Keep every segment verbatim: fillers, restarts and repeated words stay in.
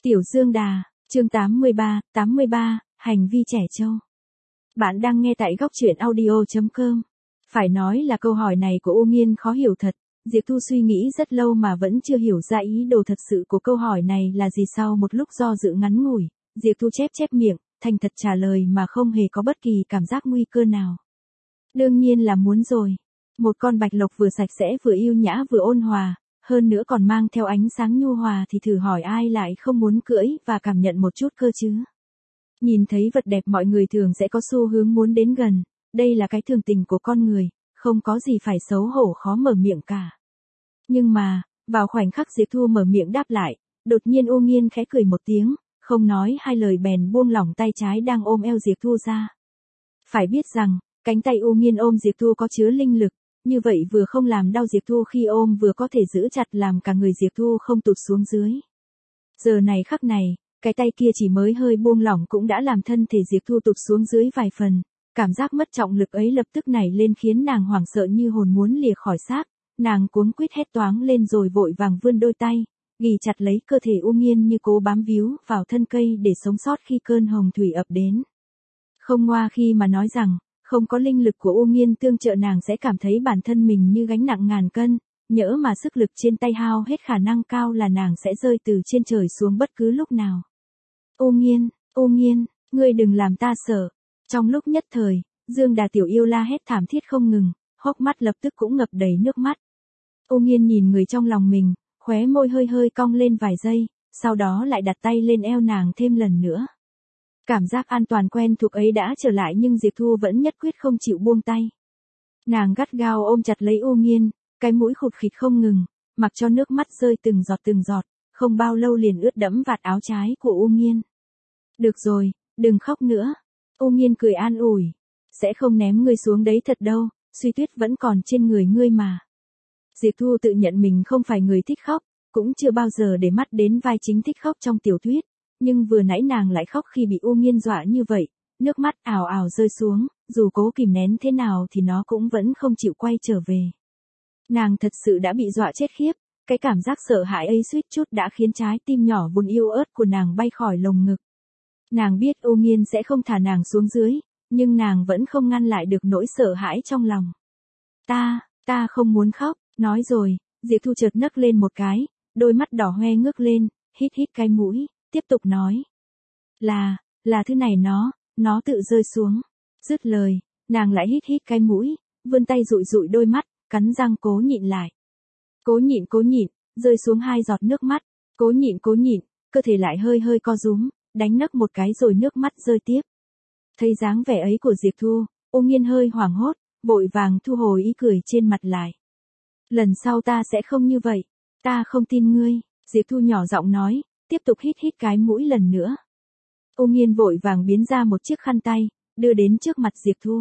Tiểu Dương Đà, chương tám mươi ba, tám mươi ba, hành vi trẻ trâu. Bạn đang nghe tại góc truyện audio chấm com. Phải nói là câu hỏi này của U Nghiên khó hiểu thật, Diệp Thu suy nghĩ rất lâu mà vẫn chưa hiểu ra ý đồ thật sự của câu hỏi này là gì. Sau một lúc do dự ngắn ngủi, Diệp Thu chép chép miệng, thành thật trả lời mà không hề có bất kỳ cảm giác nguy cơ nào. Đương nhiên là muốn rồi. Một con bạch lộc vừa sạch sẽ vừa yêu nhã vừa ôn hòa, hơn nữa còn mang theo ánh sáng nhu hòa thì thử hỏi ai lại không muốn cưỡi và cảm nhận một chút cơ chứ. Nhìn thấy vật đẹp mọi người thường sẽ có xu hướng muốn đến gần, đây là cái thường tình của con người, không có gì phải xấu hổ khó mở miệng cả. Nhưng mà, vào khoảnh khắc Diệp Thu mở miệng đáp lại, đột nhiên U Nghiên khẽ cười một tiếng, không nói hai lời bèn buông lỏng tay trái đang ôm eo Diệp Thu ra. Phải biết rằng, cánh tay U Nghiên ôm Diệp Thu có chứa linh lực, như vậy vừa không làm đau Diệp Thu khi ôm vừa có thể giữ chặt làm cả người Diệp Thu không tụt xuống dưới. Giờ này khắc này, cái tay kia chỉ mới hơi buông lỏng cũng đã làm thân thể Diệp Thu tụt xuống dưới vài phần, cảm giác mất trọng lực ấy lập tức nảy lên khiến nàng hoảng sợ như hồn muốn lìa khỏi xác, nàng cuống quýt hét toáng lên rồi vội vàng vươn đôi tay, ghì chặt lấy cơ thể U Nghiên như cố bám víu vào thân cây để sống sót khi cơn hồng thủy ập đến. Không ngoa khi mà nói rằng, không có linh lực của U Nghiên tương trợ nàng sẽ cảm thấy bản thân mình như gánh nặng ngàn cân, nhỡ mà sức lực trên tay hao hết khả năng cao là nàng sẽ rơi từ trên trời xuống bất cứ lúc nào. U Nghiên, U Nghiên, ngươi đừng làm ta sợ. Trong lúc nhất thời, Dương Đà tiểu yêu la hét thảm thiết không ngừng, hốc mắt lập tức cũng ngập đầy nước mắt. U Nghiên nhìn người trong lòng mình, khóe môi hơi hơi cong lên vài giây, sau đó lại đặt tay lên eo nàng thêm lần nữa. Cảm giác an toàn quen thuộc ấy đã trở lại nhưng Diệp Thu vẫn nhất quyết không chịu buông tay. Nàng gắt gao ôm chặt lấy U Nghiên, cái mũi khụt khịt không ngừng, mặc cho nước mắt rơi từng giọt từng giọt, không bao lâu liền ướt đẫm vạt áo trái của U Nghiên. Được rồi, đừng khóc nữa. U Nghiên cười an ủi. Sẽ không ném ngươi xuống đấy thật đâu, Suy Tuyết vẫn còn trên người ngươi mà. Diệp Thu tự nhận mình không phải người thích khóc, cũng chưa bao giờ để mắt đến vai chính thích khóc trong tiểu thuyết. Nhưng vừa nãy nàng lại khóc khi bị U Nghiên dọa như vậy, nước mắt ào ào rơi xuống, dù cố kìm nén thế nào thì nó cũng vẫn không chịu quay trở về. Nàng thật sự đã bị dọa chết khiếp, cái cảm giác sợ hãi ấy suýt chút đã khiến trái tim nhỏ buồn yêu ớt của nàng bay khỏi lồng ngực. Nàng biết U Nghiên sẽ không thả nàng xuống dưới, nhưng nàng vẫn không ngăn lại được nỗi sợ hãi trong lòng. Ta, ta không muốn khóc, nói rồi, Diệp Thu chợt nấc lên một cái, đôi mắt đỏ hoe ngước lên, hít hít cái mũi. Tiếp tục nói. Là, là thứ này nó, nó tự rơi xuống. Dứt lời, nàng lại hít hít cái mũi, vươn tay dụi dụi đôi mắt, cắn răng cố nhịn lại. Cố nhịn cố nhịn, rơi xuống hai giọt nước mắt, cố nhịn cố nhịn, cơ thể lại hơi hơi co rúm, đánh nấc một cái rồi nước mắt rơi tiếp. Thấy dáng vẻ ấy của Diệp Thu, U Nghiên hơi hoảng hốt, vội vàng thu hồi ý cười trên mặt lại. Lần sau ta sẽ không như vậy, ta không tin ngươi, Diệp Thu nhỏ giọng nói. Tiếp tục hít hít cái mũi lần nữa. U Nghiên vội vàng biến ra một chiếc khăn tay, đưa đến trước mặt Diệp Thu.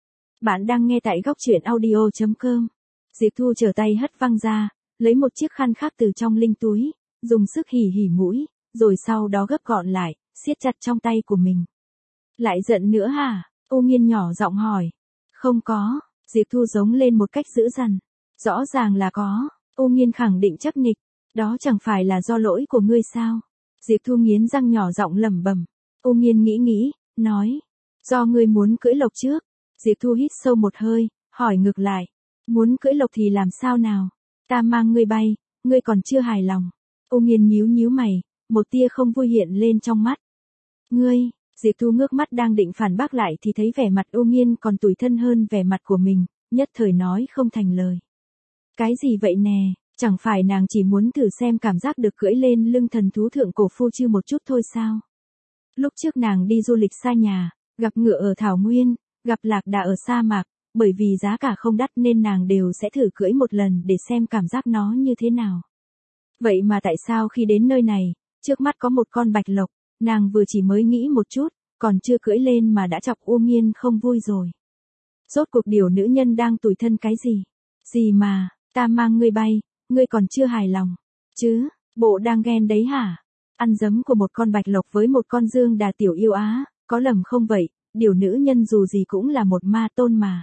Bạn đang nghe tại góc truyện audio chấm com. Diệp Thu trở tay hất văng ra, lấy một chiếc khăn khác từ trong linh túi, dùng sức hỉ hỉ mũi, rồi sau đó gấp gọn lại, siết chặt trong tay của mình. Lại giận nữa hả? U Nghiên nhỏ giọng hỏi. Không có, Diệp Thu giống lên một cách dữ dằn. Rõ ràng là có, U Nghiên khẳng định chắc nịch. Đó chẳng phải là do lỗi của ngươi sao? Diệp Thu nghiến răng nhỏ giọng lẩm bẩm. U Nghiên nghĩ nghĩ, nói. Do ngươi muốn cưỡi lộc trước. Diệp Thu hít sâu một hơi, hỏi ngược lại. Muốn cưỡi lộc thì làm sao nào? Ta mang ngươi bay, ngươi còn chưa hài lòng. U Nghiên nhíu nhíu mày, một tia không vui hiện lên trong mắt. Ngươi, Diệp Thu ngước mắt đang định phản bác lại thì thấy vẻ mặt U Nghiên còn tủi thân hơn vẻ mặt của mình, nhất thời nói không thành lời. Cái gì vậy nè? Chẳng phải nàng chỉ muốn thử xem cảm giác được cưỡi lên lưng thần thú thượng cổ Phu Chư một chút thôi sao? Lúc trước nàng đi du lịch xa nhà, gặp ngựa ở thảo nguyên, gặp lạc đà ở sa mạc, bởi vì giá cả không đắt nên nàng đều sẽ thử cưỡi một lần để xem cảm giác nó như thế nào. Vậy mà tại sao khi đến nơi này, trước mắt có một con bạch lộc, nàng vừa chỉ mới nghĩ một chút, còn chưa cưỡi lên mà đã chọc U Nghiên không vui rồi. Rốt cuộc điều nữ nhân đang tủi thân cái gì? Gì mà, ta mang ngươi bay. Ngươi còn chưa hài lòng, chứ, bộ đang ghen đấy hả? Ăn dấm của một con bạch lộc với một con Dương Đà tiểu yêu á, có lầm không vậy, điều nữ nhân dù gì cũng là một ma tôn mà.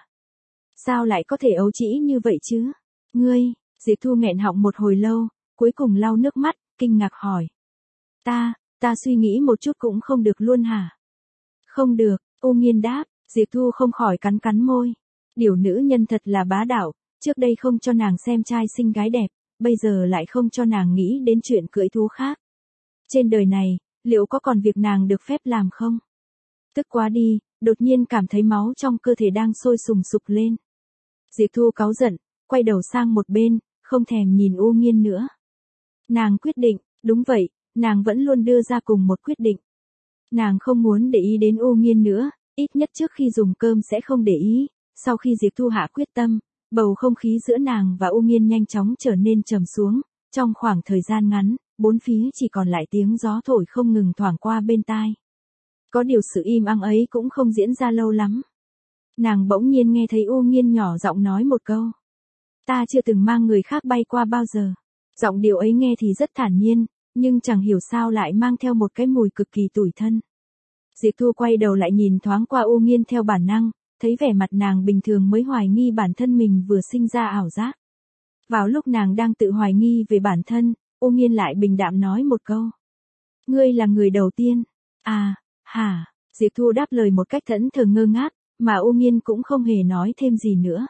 Sao lại có thể ấu trĩ như vậy chứ? Ngươi, Diệp Thu nghẹn họng một hồi lâu, cuối cùng lau nước mắt, kinh ngạc hỏi. Ta, Ta suy nghĩ một chút cũng không được luôn hả? Không được, U Nghiên đáp, Diệp Thu không khỏi cắn cắn môi. Điều nữ nhân thật là bá đạo, trước đây không cho nàng xem trai xinh gái đẹp, bây giờ lại không cho nàng nghĩ đến chuyện cưỡi thú khác. Trên đời này, liệu có còn việc nàng được phép làm không? Tức quá đi, đột nhiên cảm thấy máu trong cơ thể đang sôi sùng sục lên. Diệp Thu cáu giận, quay đầu sang một bên, không thèm nhìn U Nghiên nữa. Nàng quyết định, đúng vậy, nàng vẫn luôn đưa ra cùng một quyết định. Nàng không muốn để ý đến U Nghiên nữa, ít nhất trước khi dùng cơm sẽ không để ý. Sau khi Diệp Thu hạ quyết tâm, bầu không khí giữa nàng và U Nghiên nhanh chóng trở nên trầm xuống. Trong khoảng thời gian ngắn, bốn phía chỉ còn lại tiếng gió thổi không ngừng thoảng qua bên tai. Có điều sự im ắng ấy cũng không diễn ra lâu lắm. Nàng bỗng nhiên nghe thấy U Nghiên nhỏ giọng nói một câu. Ta chưa từng mang người khác bay qua bao giờ. Giọng điệu ấy nghe thì rất thản nhiên, nhưng chẳng hiểu sao lại mang theo một cái mùi cực kỳ tủi thân. Diệp Thu quay đầu lại nhìn thoáng qua U Nghiên theo bản năng, thấy vẻ mặt nàng bình thường mới hoài nghi bản thân mình vừa sinh ra ảo giác. Vào lúc nàng đang tự hoài nghi về bản thân, U Nghiên lại bình đạm nói một câu. Ngươi là người đầu tiên. À, hả? Diệp Thu đáp lời một cách thẫn thờ ngơ ngác, mà U Nghiên cũng không hề nói thêm gì nữa.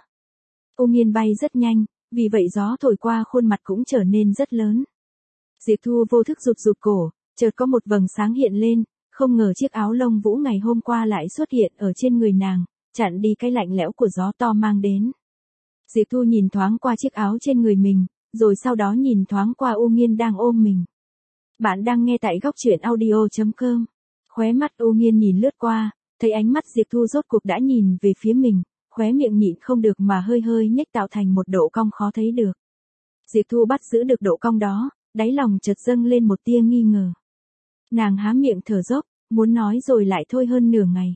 U Nghiên bay rất nhanh, vì vậy gió thổi qua khuôn mặt cũng trở nên rất lớn. Diệp Thu vô thức rụt rụt cổ, chợt có một vầng sáng hiện lên, không ngờ chiếc áo lông vũ ngày hôm qua lại xuất hiện ở trên người nàng, chặn đi cái lạnh lẽo của gió to mang đến. Diệp Thu nhìn thoáng qua chiếc áo trên người mình, rồi sau đó nhìn thoáng qua U Nghiên đang ôm mình. Bạn đang nghe tại góc truyện audio chấm com. Khóe mắt U Nghiên nhìn lướt qua, thấy ánh mắt Diệp Thu rốt cuộc đã nhìn về phía mình, khóe miệng nhịn không được mà hơi hơi nhếch tạo thành một độ cong khó thấy được. Diệp Thu bắt giữ được độ cong đó, đáy lòng chợt dâng lên một tia nghi ngờ. Nàng há miệng thở dốc, muốn nói rồi lại thôi hơn nửa ngày.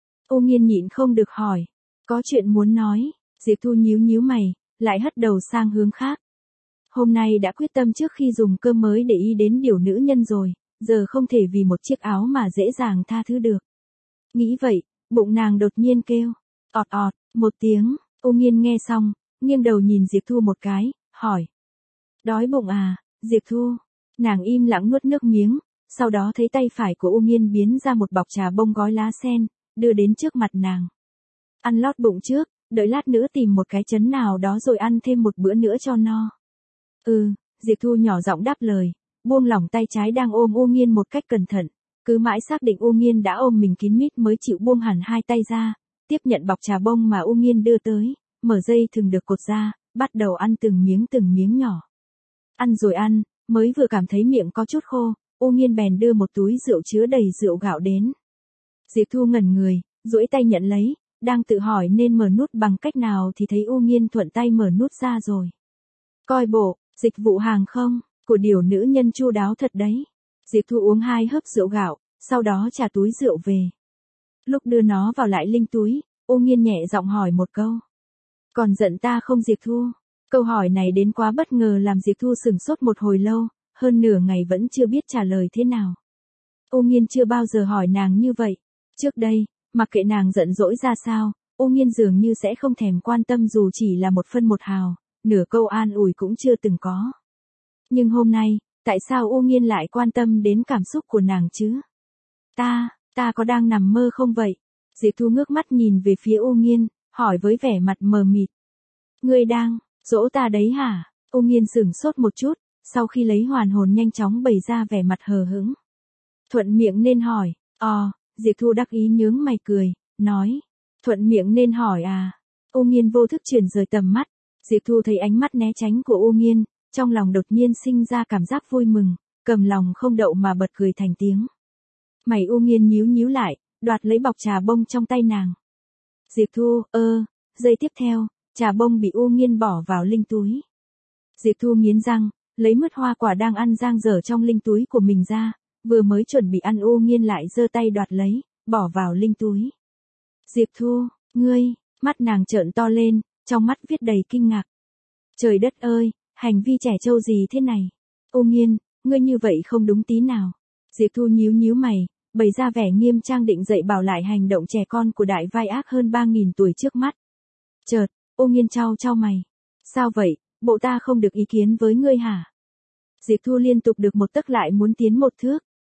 U Nghiên nhịn không được hỏi, có chuyện muốn nói. Diệp Thu nhíu nhíu mày, lại hất đầu sang hướng khác. Hôm nay đã quyết tâm trước khi dùng cơm mới để ý đến điều nữ nhân rồi, giờ không thể vì một chiếc áo mà dễ dàng tha thứ được. Nghĩ vậy, bụng nàng đột nhiên kêu, ọt ọt, một tiếng. U Nghiên nghe xong, nghiêng đầu nhìn Diệp Thu một cái, hỏi. Đói bụng à, Diệp Thu? Nàng im lặng nuốt nước miếng, sau đó thấy tay phải của U Nghiên biến ra một bọc trà bông gói lá sen, đưa đến trước mặt nàng. Ăn lót bụng trước, đợi lát nữa tìm một cái chấn nào đó rồi ăn thêm một bữa nữa cho no. Ừ, Diệp Thu nhỏ giọng đáp lời, buông lỏng tay trái đang ôm U Nghiên một cách cẩn thận, cứ mãi xác định U Nghiên đã ôm mình kín mít mới chịu buông hẳn hai tay ra, tiếp nhận bọc trà bông mà U Nghiên đưa tới, mở dây thừng được cột ra, bắt đầu ăn từng miếng từng miếng nhỏ. Ăn rồi ăn, mới vừa cảm thấy miệng có chút khô, U Nghiên bèn đưa một túi rượu chứa đầy rượu gạo đến. Diệp Thu ngẩn người, duỗi tay nhận lấy, đang tự hỏi nên mở nút bằng cách nào thì thấy U Nghiên thuận tay mở nút ra rồi. Coi bộ, dịch vụ hàng không, của điều nữ nhân chu đáo thật đấy. Diệp Thu uống hai hớp rượu gạo, sau đó trả túi rượu về. Lúc đưa nó vào lại linh túi, U Nghiên nhẹ giọng hỏi một câu. Còn giận ta không Diệp Thu? Câu hỏi này đến quá bất ngờ làm Diệp Thu sửng sốt một hồi lâu, hơn nửa ngày vẫn chưa biết trả lời thế nào. U Nghiên chưa bao giờ hỏi nàng như vậy. Trước đây, mặc kệ nàng giận dỗi ra sao, U Nghiên dường như sẽ không thèm quan tâm dù chỉ là một phân một hào, nửa câu an ủi cũng chưa từng có. Nhưng hôm nay, tại sao U Nghiên lại quan tâm đến cảm xúc của nàng chứ? Ta, ta có đang nằm mơ không vậy? Diệp Thu ngước mắt nhìn về phía U Nghiên, hỏi với vẻ mặt mờ mịt. Ngươi đang dỗ ta đấy hả? U Nghiên sửng sốt một chút, sau khi lấy hoàn hồn nhanh chóng bày ra vẻ mặt hờ hững. Thuận miệng nên hỏi, ờ, Diệp Thu đắc ý nhướng mày cười, nói, thuận miệng nên hỏi à? U Nghiên vô thức chuyển rời tầm mắt, Diệp Thu thấy ánh mắt né tránh của U Nghiên, trong lòng đột nhiên sinh ra cảm giác vui mừng, cầm lòng không đậu mà bật cười thành tiếng. Mày U Nghiên nhíu nhíu lại, đoạt lấy bọc trà bông trong tay nàng. Diệp Thu, ơ, giây tiếp theo, trà bông bị U Nghiên bỏ vào linh túi. Diệp Thu nghiến răng, lấy mứt hoa quả đang ăn dang dở trong linh túi của mình ra, vừa mới chuẩn bị ăn U Nghiên lại giơ tay đoạt lấy, bỏ vào linh túi. Diệp Thu, ngươi, mắt nàng trợn to lên, trong mắt viết đầy kinh ngạc. Trời đất ơi, hành vi trẻ trâu gì thế này? U Nghiên, ngươi như vậy không đúng tí nào. Diệp Thu nhíu nhíu mày, bày ra vẻ nghiêm trang định dạy bảo lại hành động trẻ con của đại vai ác hơn ba nghìn tuổi trước mắt. Chợt, U Nghiên chau chau mày. Sao vậy, bộ ta không được ý kiến với ngươi hả? Diệp Thu liên tục được một tấc lại muốn tiến một thước.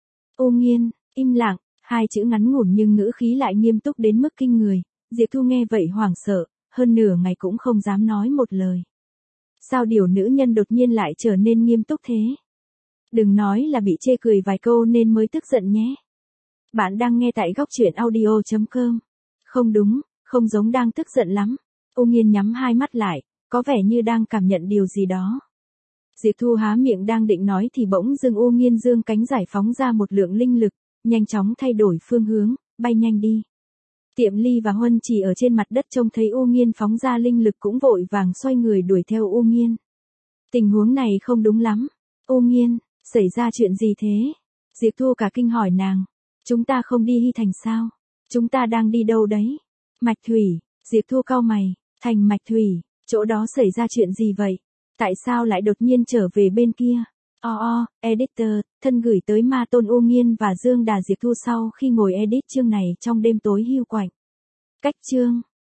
U Nghiên, im lặng, hai chữ ngắn ngủn nhưng ngữ khí lại nghiêm túc đến mức kinh người. Diệp Thu nghe vậy hoảng sợ, hơn nửa ngày cũng không dám nói một lời. Sao điều nữ nhân đột nhiên lại trở nên nghiêm túc thế? Đừng nói là bị chê cười vài câu nên mới tức giận nhé. Bạn đang nghe tại góc truyện audio chấm com. Không đúng, không giống đang tức giận lắm. U Nghiên nhắm hai mắt lại, có vẻ như đang cảm nhận điều gì đó. Diệp Thu há miệng đang định nói thì bỗng dưng U Nghiên dương cánh giải phóng ra một lượng linh lực, nhanh chóng thay đổi phương hướng, bay nhanh đi. Tiệm Ly và Huân Chỉ ở trên mặt đất trông thấy U Nghiên phóng ra linh lực cũng vội vàng xoay người đuổi theo U Nghiên. Tình huống này không đúng lắm. U Nghiên, xảy ra chuyện gì thế? Diệp Thu cả kinh hỏi nàng. Chúng ta không đi Hy Thành sao? Chúng ta đang đi đâu đấy? Mạch Thủy, Diệp Thu cau mày, thành Mạch Thủy, chỗ đó xảy ra chuyện gì vậy? Tại sao lại đột nhiên trở về bên kia? O o, editor, thân gửi tới Ma Tôn U Nghiên và Dương Đà Diệp Thu sau khi ngồi edit chương này trong đêm tối hiu quạnh. Cách chương